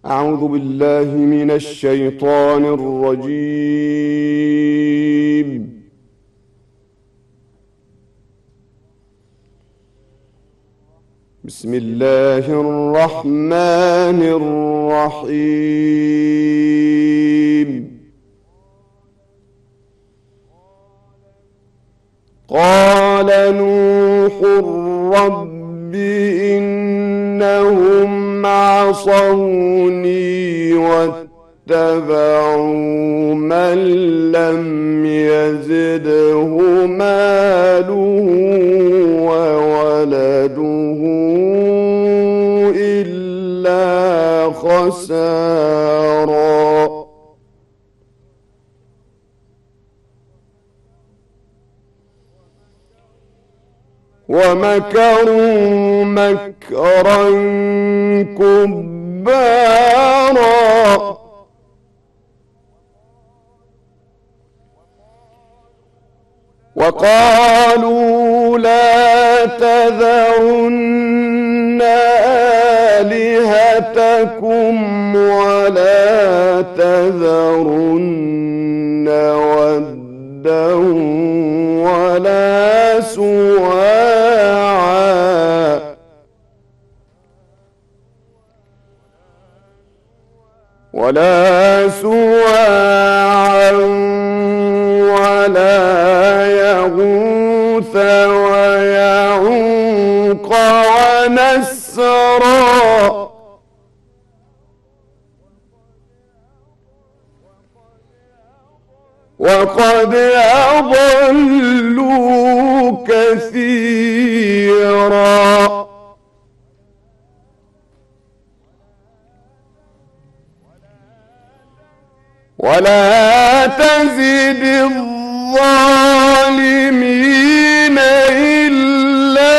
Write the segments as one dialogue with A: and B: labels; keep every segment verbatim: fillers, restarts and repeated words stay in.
A: أعوذ بالله من الشيطان الرجيم. بسم الله الرحمن الرحيم. قال نوح رب إنهم عصوني واتبعوا من لم يزده ماله وولده إلا خسارا. ومكروا مكرا كبارا. وقالوا لا تذرن آلهتكم ولا تذرن ودا ولا سواعا ولا سواعا ولا يغوث ويعوق ونسرا. وقد أضلوا كثيرا. ولا تزد الظالمين إلا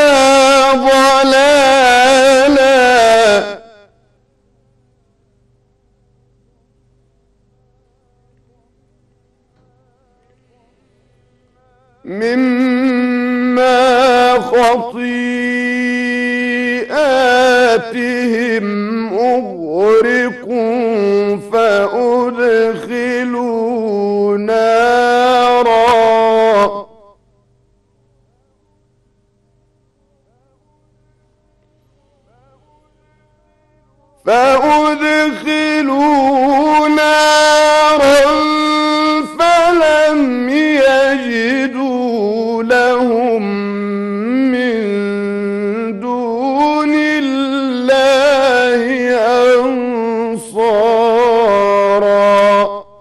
A: ضلالا. مما خطيئاتهم أغرقوا فأدخلوا نارا. فأدخلوا نارا فلم يجدوا لهم من دون الله أنصارا.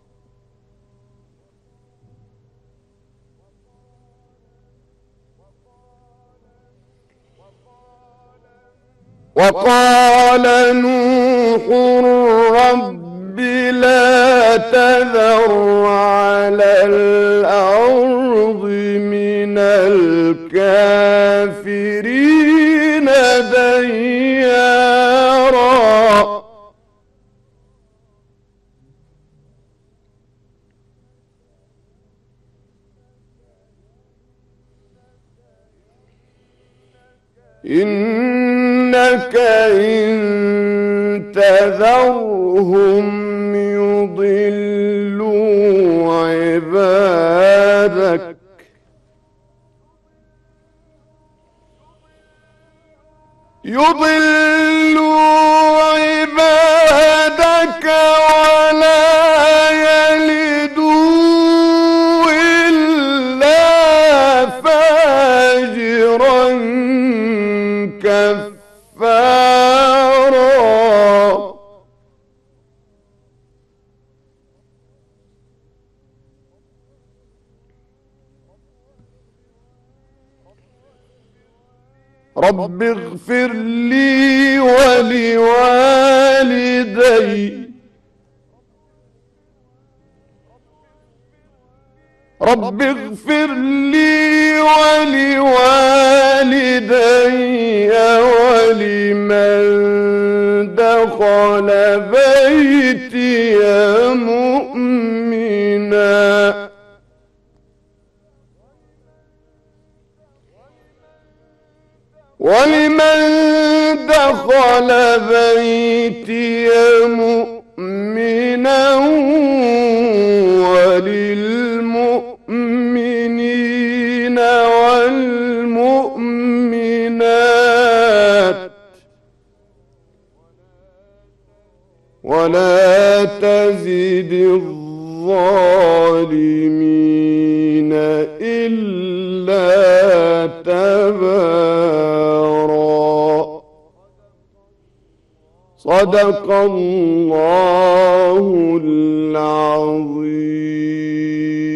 A: وقال نوح رب لا تذر على الأرض من الكافرين ديارا. إنك إن تذرهم يضلوا عبادك يضلوا عبادك ولا يلدوا إلا فاجرا كفارا. رب اغفر لي ولوالدي رب اغفر لي ولوالدي ولمن دخل بيتي مؤمنا ولمن دخل دخل بيتي مؤمنا وللمؤمنين والمؤمنات ولا تزد الظالمين إلا تبارا. صدق الله العظيم.